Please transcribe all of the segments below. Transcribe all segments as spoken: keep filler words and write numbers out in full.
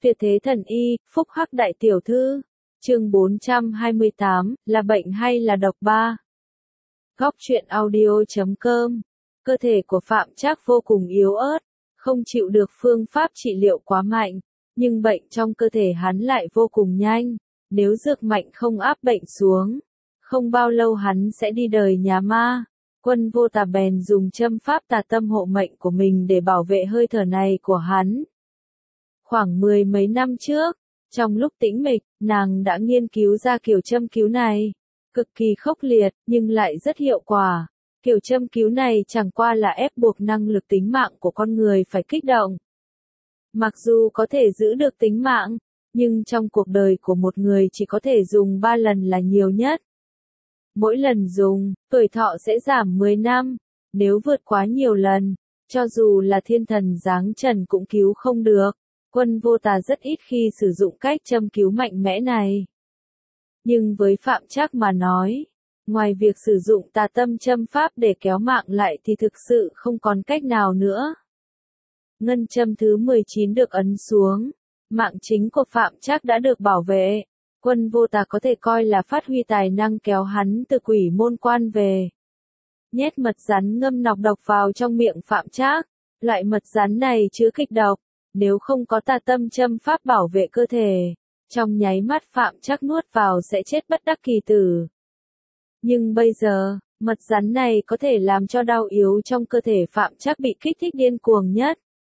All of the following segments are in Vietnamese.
Tuyệt thế thần y, phúc hắc đại tiểu thư. Chương bốn trăm hai mươi tám, là bệnh hay là độc ba? Góc truyện audio chấm com. Cơ thể của Phạm Trác vô cùng yếu ớt, không chịu được phương pháp trị liệu quá mạnh, nhưng bệnh trong cơ thể hắn lại vô cùng nhanh, nếu dược mạnh không áp bệnh xuống, không bao lâu hắn sẽ đi đời nhà ma. Quân Vô Tà bèn dùng châm pháp tà tâm hộ mệnh của mình để bảo vệ hơi thở này của hắn. Khoảng mười mấy năm trước, trong lúc tĩnh mịch, nàng đã nghiên cứu ra kiểu châm cứu này, cực kỳ khốc liệt, nhưng lại rất hiệu quả. Kiểu châm cứu này chẳng qua là ép buộc năng lực tính mạng của con người phải kích động. Mặc dù có thể giữ được tính mạng, nhưng trong cuộc đời của một người chỉ có thể dùng ba lần là nhiều nhất. Mỗi lần dùng, tuổi thọ sẽ giảm mười năm, nếu vượt quá nhiều lần, cho dù là thiên thần giáng trần cũng cứu không được. Quân Vô Tà rất ít khi sử dụng cách châm cứu mạnh mẽ này. Nhưng với Phạm Trác mà nói, ngoài việc sử dụng tà tâm châm pháp để kéo mạng lại thì thực sự không còn cách nào nữa. Ngân châm thứ mười chín được ấn xuống, mạng chính của Phạm Trác đã được bảo vệ. Quân Vô Tà có thể coi là phát huy tài năng kéo hắn từ quỷ môn quan về. Nhét mật rắn ngâm nọc độc vào trong miệng Phạm Trác, loại mật rắn này chứa kịch độc, nếu không có tà tâm châm pháp bảo vệ cơ thể, trong nháy mắt Phạm Trác nuốt vào sẽ chết bất đắc kỳ tử. Nhưng bây giờ, mật rắn này có thể làm cho đau yếu trong cơ thể Phạm Trác bị kích thích điên cuồng nhất.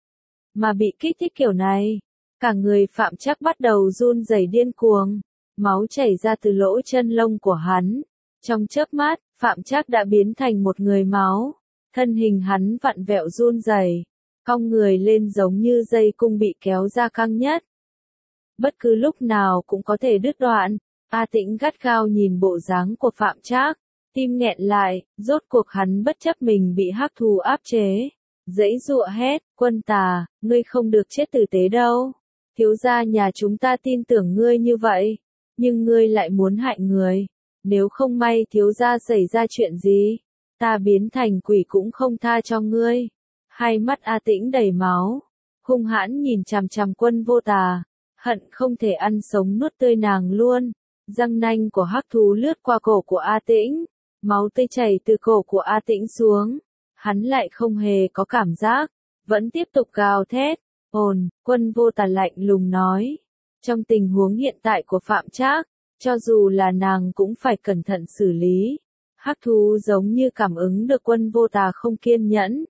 Mà bị kích thích kiểu này, cả người Phạm Trác bắt đầu run rẩy điên cuồng, máu chảy ra từ lỗ chân lông của hắn. Trong chớp mắt, Phạm Trác đã biến thành một người máu, thân hình hắn vặn vẹo run rẩy, cong người lên giống như dây cung bị kéo ra căng nhất. Bất cứ lúc nào cũng có thể đứt đoạn. A Tĩnh gắt gao nhìn bộ dáng của Phạm Trác, tim nghẹn lại, rốt cuộc hắn bất chấp mình bị hắc thú áp chế, giãy giụa hét, Quân Tà, ngươi không được chết tử tế đâu. Thiếu gia nhà chúng ta tin tưởng ngươi như vậy, nhưng ngươi lại muốn hại người. Nếu không may thiếu gia xảy ra chuyện gì, ta biến thành quỷ cũng không tha cho ngươi. Hai mắt A Tĩnh đầy máu, hung hãn nhìn chằm chằm Quân Vô Tà, hận không thể ăn sống nuốt tươi nàng luôn. Răng nanh của hắc thú lướt qua cổ của A Tĩnh, máu tươi chảy từ cổ của A Tĩnh xuống. Hắn lại không hề có cảm giác, vẫn tiếp tục gào thét. Ồn, Quân Vô Tà lạnh lùng nói. Trong tình huống hiện tại của Phạm Trác, cho dù là nàng cũng phải cẩn thận xử lý. Hắc thú giống như cảm ứng được Quân Vô Tà không kiên nhẫn.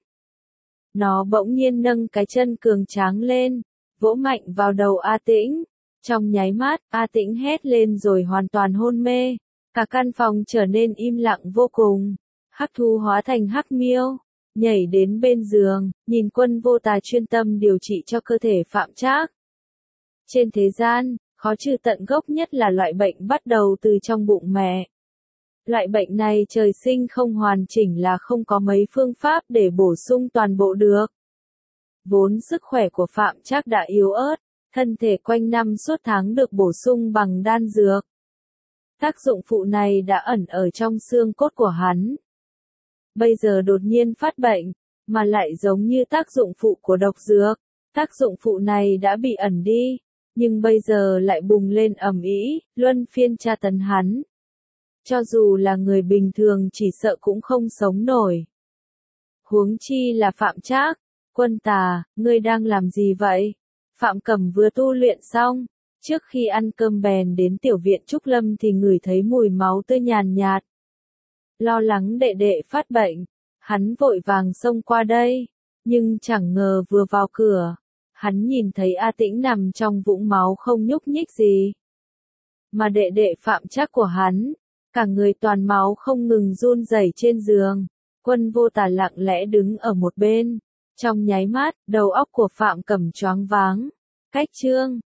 Nó bỗng nhiên nâng cái chân cường tráng lên, vỗ mạnh vào đầu A Tĩnh. Trong nháy mắt, A Tĩnh hét lên rồi hoàn toàn hôn mê. Cả căn phòng trở nên im lặng vô cùng. Hắc thú hóa thành hắc miêu, nhảy đến bên giường, nhìn Quân Vô Tà chuyên tâm điều trị cho cơ thể Phạm Trác. Trên thế gian, khó trừ tận gốc nhất là loại bệnh bắt đầu từ trong bụng mẹ. Loại bệnh này trời sinh không hoàn chỉnh là không có mấy phương pháp để bổ sung toàn bộ được. Vốn sức khỏe của Phạm Trác đã yếu ớt, thân thể quanh năm suốt tháng được bổ sung bằng đan dược. Tác dụng phụ này đã ẩn ở trong xương cốt của hắn. Bây giờ đột nhiên phát bệnh, mà lại giống như tác dụng phụ của độc dược. Tác dụng phụ này đã bị ẩn đi, nhưng bây giờ lại bùng lên ầm ĩ, luân phiên tra tấn hắn. Cho dù là người bình thường chỉ sợ cũng không sống nổi. Huống chi là Phạm Trác. Quân Tà, ngươi đang làm gì vậy? Phạm Cẩm vừa tu luyện xong, trước khi ăn cơm bèn đến tiểu viện Trúc Lâm thì ngửi thấy mùi máu tươi nhàn nhạt. Lo lắng đệ đệ phát bệnh, hắn vội vàng xông qua đây, nhưng chẳng ngờ vừa vào cửa, hắn nhìn thấy A Tĩnh nằm trong vũng máu không nhúc nhích gì. Mà đệ đệ Phạm Trác của hắn, cả người toàn máu không ngừng run rẩy trên giường. Quân Vô Tà lặng lẽ đứng ở một bên. Trong nháy mắt, đầu óc của Phạm Cẩm choáng váng. Cách chương